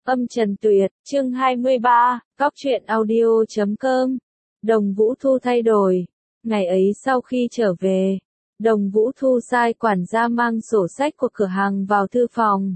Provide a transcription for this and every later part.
Âm Trần Tuyệt, chương 23, Góc truyện audio.com. Đồng Vũ Thu thay đổi. Ngày ấy sau khi trở về, Đồng Vũ Thu sai quản gia mang sổ sách của cửa hàng vào thư phòng.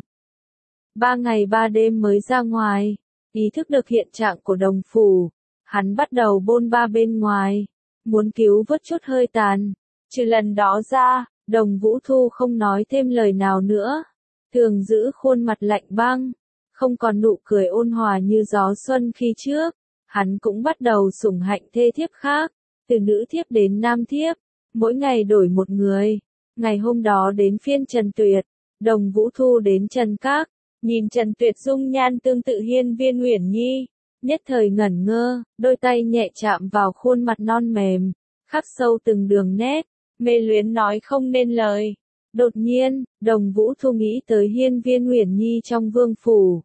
3 ngày 3 đêm mới ra ngoài, ý thức được hiện trạng của đồng phủ, hắn bắt đầu bôn ba bên ngoài, muốn cứu vớt chút hơi tàn. Trừ lần đó ra, Đồng Vũ Thu không nói thêm lời nào nữa, thường giữ khuôn mặt lạnh băng, không còn nụ cười ôn hòa như gió xuân khi trước. Hắn cũng bắt đầu sủng hạnh thê thiếp khác, từ nữ thiếp đến nam thiếp, mỗi ngày đổi một người. Ngày hôm đó đến phiên Trần Tuyệt, Đồng Vũ Thu đến Trần Các, nhìn Trần Tuyệt dung nhan tương tự Hiên Viên Uyển Nhi, nhất thời ngẩn ngơ, đôi tay nhẹ chạm vào khuôn mặt non mềm, khắc sâu từng đường nét, mê luyến nói không nên lời. Đột nhiên, Đồng Vũ Thu nghĩ tới Hiên Viên Uyển Nhi trong vương phủ.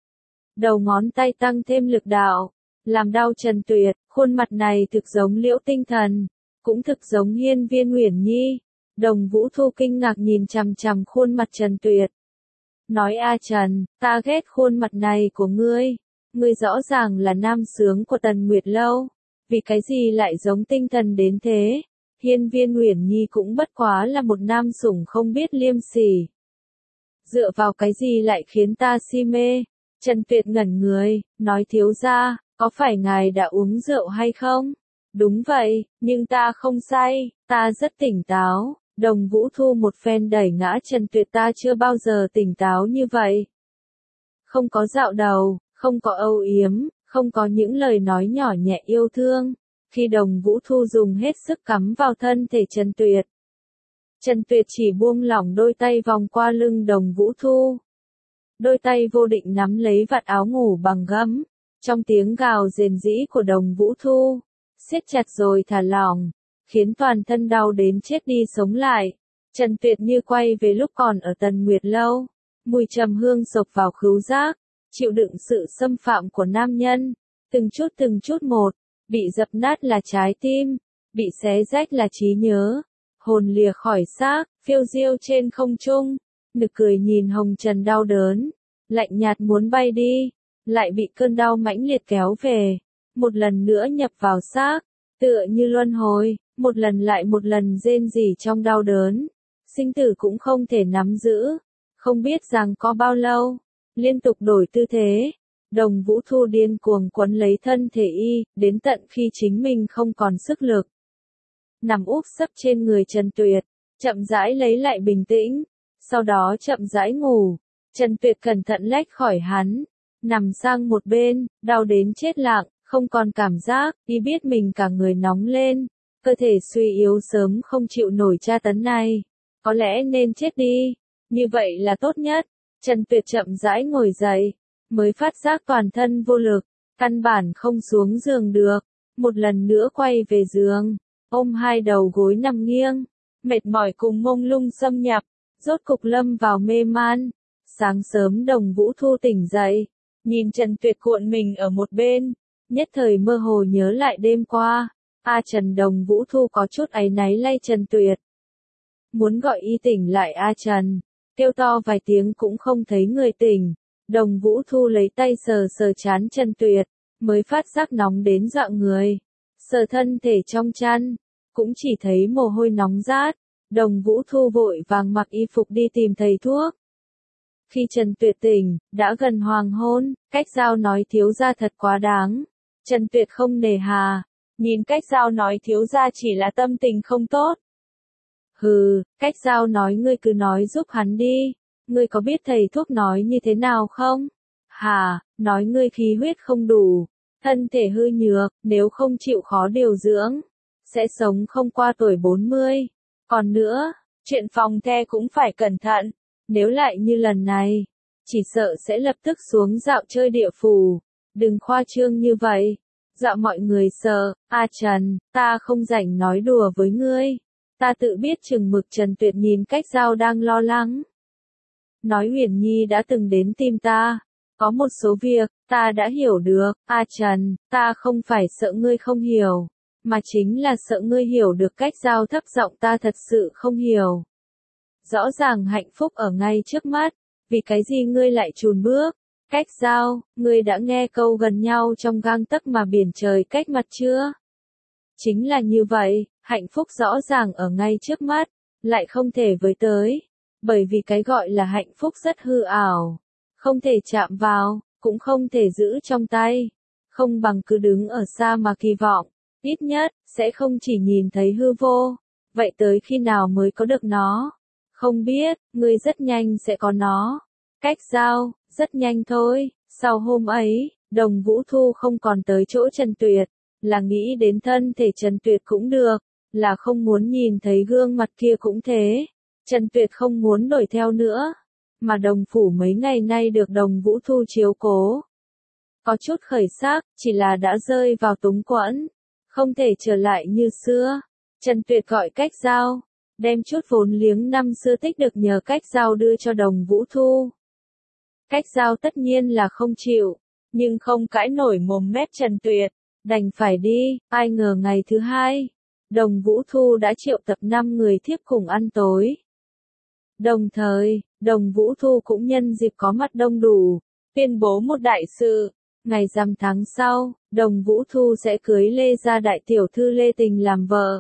Đầu ngón tay tăng thêm lực đạo, làm đau Trần Tuyệt, khuôn mặt này thực giống Liễu Tinh Thần, cũng thực giống Hiên Viên Uyển Nhi. Đồng Vũ Thu kinh ngạc nhìn chằm chằm khuôn mặt Trần Tuyệt. Nói A Trần, ta ghét khuôn mặt này của ngươi rõ ràng là nam xướng của Tần Nguyệt Lâu, vì cái gì lại giống Tinh Thần đến thế? Hiên Viên Uyển Nhi cũng bất quá là một nam sủng không biết liêm sỉ. Dựa vào cái gì lại khiến ta si mê? Trần Tuyệt ngẩn người, nói thiếu gia, có phải ngài đã uống rượu hay không? Đúng vậy, nhưng ta không say, ta rất tỉnh táo. Đồng Vũ Thu một phen đẩy ngã Trần Tuyệt, ta chưa bao giờ tỉnh táo như vậy. Không có dạo đầu, không có âu yếm, không có những lời nói nhỏ nhẹ yêu thương. Khi Đồng Vũ Thu dùng hết sức cắm vào thân thể Trần Tuyệt, Trần Tuyệt chỉ buông lỏng đôi tay vòng qua lưng Đồng Vũ Thu. Đôi tay vô định nắm lấy vạt áo ngủ bằng gấm, trong tiếng gào rền rĩ của Đồng Vũ Thu, siết chặt rồi thả lỏng, khiến toàn thân đau đến chết đi sống lại. Trần Tuyệt như quay về lúc còn ở Tần Nguyệt Lâu, mùi trầm hương xộc vào khứu giác, chịu đựng sự xâm phạm của nam nhân, từng chút một, bị dập nát là trái tim, bị xé rách là trí nhớ, hồn lìa khỏi xác, phiêu diêu trên không trung. Nực cười nhìn hồng trần đau đớn, lạnh nhạt muốn bay đi, lại bị cơn đau mãnh liệt kéo về, một lần nữa nhập vào xác, tựa như luân hồi, một lần lại một lần rên rỉ trong đau đớn, sinh tử cũng không thể nắm giữ, không biết rằng có bao lâu, liên tục đổi tư thế, Đồng Vũ Thu điên cuồng quấn lấy thân thể y, đến tận khi chính mình không còn sức lực. Nằm úp sấp trên người Trần Tuyệt, chậm rãi lấy lại bình tĩnh. Sau đó chậm rãi ngủ, Trần Tuyệt cẩn thận lách khỏi hắn, nằm sang một bên, đau đến chết lặng, không còn cảm giác, y biết mình cả người nóng lên, cơ thể suy yếu sớm không chịu nổi tra tấn này, có lẽ nên chết đi, như vậy là tốt nhất. Trần Tuyệt chậm rãi ngồi dậy, mới phát giác toàn thân vô lực, căn bản không xuống giường được, một lần nữa quay về giường, ôm hai đầu gối nằm nghiêng, mệt mỏi cùng mông lung xâm nhập. Rốt cục lâm vào mê man. Sáng sớm Đồng Vũ Thu tỉnh dậy, nhìn Trần Tuyệt cuộn mình ở một bên, nhất thời mơ hồ nhớ lại đêm qua. A Trần. Đồng Vũ Thu có chút áy náy lay Trần Tuyệt, muốn gọi y tỉnh lại. A Trần, kêu to vài tiếng cũng không thấy người tỉnh. Đồng Vũ Thu lấy tay sờ sờ trán Trần Tuyệt, mới phát giác nóng đến dọa người. Sờ thân thể trong chăn, cũng chỉ thấy mồ hôi nóng rát. Đồng Vũ Thu vội vàng mặc y phục đi tìm thầy thuốc. Khi Trần Tuyệt tỉnh, đã gần hoàng hôn, Cách Giao nói thiếu gia thật quá đáng. Trần Tuyệt không nề hà, nhìn Cách Giao nói thiếu gia chỉ là tâm tình không tốt. Hừ, Cách Giao nói ngươi cứ nói giúp hắn đi, ngươi có biết thầy thuốc nói như thế nào không? Hà, nói ngươi khí huyết không đủ, thân thể hư nhược, nếu không chịu khó điều dưỡng, sẽ sống không qua tuổi 40. Còn nữa, chuyện phòng the cũng phải cẩn thận, nếu lại như lần này, chỉ sợ sẽ lập tức xuống dạo chơi địa phủ, đừng khoa trương như vậy, dạo mọi người sợ. A Trần, ta không rảnh nói đùa với ngươi, ta tự biết chừng mực. Trần Tuyệt nhìn Cách Giao đang lo lắng, nói Uyển Nhi đã từng đến tìm ta, có một số việc, ta đã hiểu được. A Trần, ta không phải sợ ngươi không hiểu, mà chính là sợ ngươi hiểu được. Cách Giao thấp giọng, ta thật sự không hiểu. Rõ ràng hạnh phúc ở ngay trước mắt, vì cái gì ngươi lại chùn bước? Cách giao, ngươi đã nghe câu gần nhau trong gang tấc mà biển trời cách mặt chưa? Chính là như vậy, hạnh phúc rõ ràng ở ngay trước mắt, lại không thể với tới. Bởi vì cái gọi là hạnh phúc rất hư ảo, không thể chạm vào, cũng không thể giữ trong tay. Không bằng cứ đứng ở xa mà kỳ vọng, ít nhất, sẽ không chỉ nhìn thấy hư vô. Vậy tới khi nào mới có được nó? Không biết, ngươi rất nhanh sẽ có nó. Cách giao, rất nhanh thôi. Sau hôm ấy, Đồng Vũ Thu không còn tới chỗ Trần Tuyệt, là nghĩ đến thân thể Trần Tuyệt cũng được, là không muốn nhìn thấy gương mặt kia cũng thế. Trần Tuyệt không muốn đuổi theo nữa, mà Đồng Phủ mấy ngày nay được Đồng Vũ Thu chiếu cố. Có chút khởi sắc, chỉ là đã rơi vào túng quẫn, không thể trở lại như xưa. Trần Tuyệt gọi Cách Giao, đem chút vốn liếng năm xưa tích được nhờ Cách Giao đưa cho Đồng Vũ Thu. Cách Giao tất nhiên là không chịu, nhưng không cãi nổi mồm mép Trần Tuyệt, đành phải đi. Ai ngờ ngày thứ hai, Đồng Vũ Thu đã triệu tập 5 người thiếp cùng ăn tối. Đồng thời, Đồng Vũ Thu cũng nhân dịp có mặt đông đủ, tuyên bố một đại sự. Ngày rằm tháng sau, Đồng Vũ Thu sẽ cưới Lê gia đại tiểu thư Lê Tình làm vợ.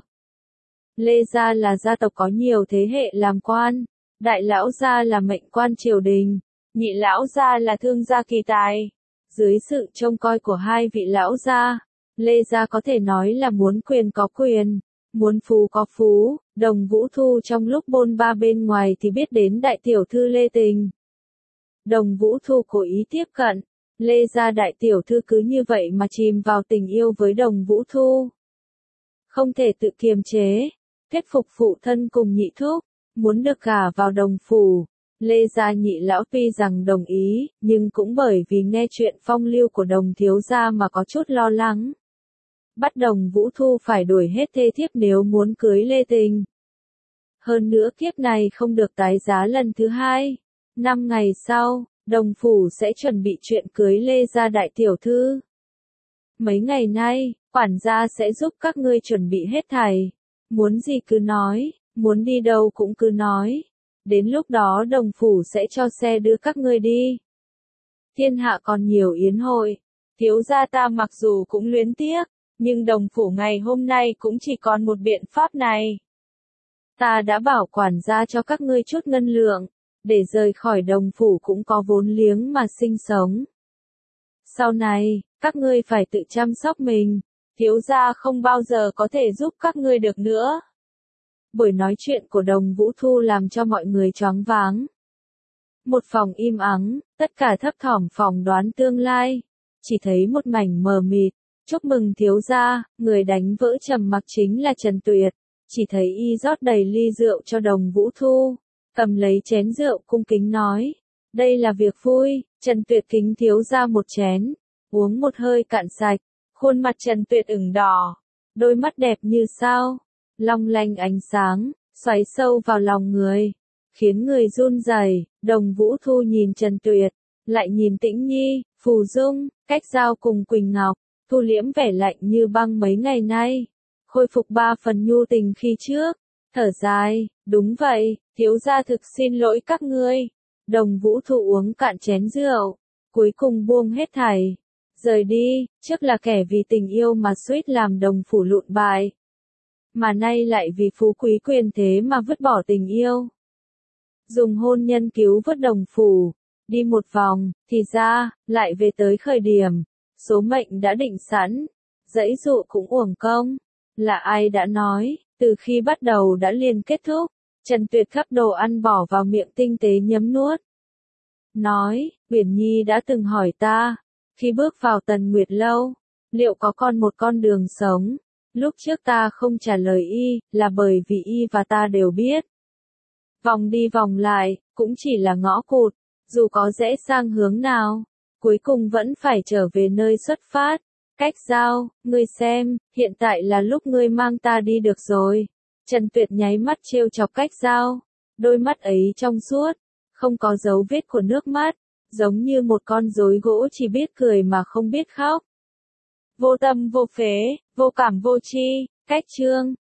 Lê gia là gia tộc có nhiều thế hệ làm quan, đại lão gia là mệnh quan triều đình, nhị lão gia là thương gia kỳ tài. Dưới sự trông coi của hai vị lão gia, Lê gia có thể nói là muốn quyền có quyền, muốn phú có phú. Đồng Vũ Thu trong lúc bôn ba bên ngoài thì biết đến đại tiểu thư Lê Tình. Đồng Vũ Thu cố ý tiếp cận, Lê gia đại tiểu thư cứ như vậy mà chìm vào tình yêu với Đồng Vũ Thu. Không thể tự kiềm chế, thuyết phục phụ thân cùng nhị thúc, muốn được gả vào Đồng phủ. Lê gia nhị lão tuy rằng đồng ý, nhưng cũng bởi vì nghe chuyện phong lưu của Đồng thiếu gia mà có chút lo lắng. Bắt Đồng Vũ Thu phải đuổi hết thê thiếp nếu muốn cưới Lê Tình. Hơn nữa kiếp này không được tái giá lần thứ hai. 5 ngày sau, Đồng phủ sẽ chuẩn bị chuyện cưới Lê gia đại tiểu thư. Mấy ngày nay, quản gia sẽ giúp các ngươi chuẩn bị hết thảy. Muốn gì cứ nói, muốn đi đâu cũng cứ nói. Đến lúc đó Đồng phủ sẽ cho xe đưa các ngươi đi. Thiên hạ còn nhiều yến hội, thiếu gia ta mặc dù cũng luyến tiếc, nhưng Đồng phủ ngày hôm nay cũng chỉ còn một biện pháp này. Ta đã bảo quản gia cho các ngươi chút ngân lượng, để rời khỏi Đồng phủ cũng có vốn liếng mà sinh sống. Sau này, các ngươi phải tự chăm sóc mình, thiếu gia không bao giờ có thể giúp các ngươi được nữa. Buổi nói chuyện của Đồng Vũ Thu làm cho mọi người choáng váng. Một phòng im ắng, tất cả thấp thỏm phỏng đoán tương lai, chỉ thấy một mảnh mờ mịt. Chúc mừng thiếu gia, người đánh vỡ trầm mặc chính là Trần Tuyệt. Chỉ thấy y rót đầy ly rượu cho Đồng Vũ Thu, cầm lấy chén rượu cung kính nói, đây là việc vui. Trần Tuyệt kính thiếu gia một chén, uống một hơi cạn sạch, khuôn mặt Trần Tuyệt ửng đỏ, đôi mắt đẹp như sao, long lanh ánh sáng, xoáy sâu vào lòng người, khiến người run rẩy. Đồng Vũ Thu nhìn Trần Tuyệt, lại nhìn Tĩnh Nhi, Phù Dung, Cách Giao cùng Quỳnh Ngọc, thu liễm vẻ lạnh như băng mấy ngày nay, khôi phục 3 phần nhu tình khi trước, thở dài, đúng vậy, thiếu gia thực xin lỗi các ngươi. Đồng Vũ Thu uống cạn chén rượu, cuối cùng buông hết thảy, rời đi. Trước là kẻ vì tình yêu mà suýt làm Đồng phủ lụn bại, mà nay lại vì phú quý quyền thế mà vứt bỏ tình yêu. Dùng hôn nhân cứu vớt Đồng phủ, đi một vòng, thì ra, lại về tới khởi điểm. Số mệnh đã định sẵn, dãy dụ cũng uổng công. Là ai đã nói, từ khi bắt đầu đã liền kết thúc. Trần Tuyệt gắp đồ ăn bỏ vào miệng tinh tế nhấm nuốt. Nói, Uyển Nhi đã từng hỏi ta, khi bước vào Tần Nguyệt Lâu, liệu có một con đường sống? Lúc trước ta không trả lời y, là bởi vì y và ta đều biết. Vòng đi vòng lại, cũng chỉ là ngõ cụt, dù có rẽ sang hướng nào, cuối cùng vẫn phải trở về nơi xuất phát. Cách Giao, ngươi xem, hiện tại là lúc ngươi mang ta đi được rồi. Trần Tuyệt nháy mắt trêu chọc Cách Giao, đôi mắt ấy trong suốt, không có dấu vết của nước mắt, giống như một con rối gỗ chỉ biết cười mà không biết khóc. Vô tâm vô phế, vô cảm vô tri. Cách chương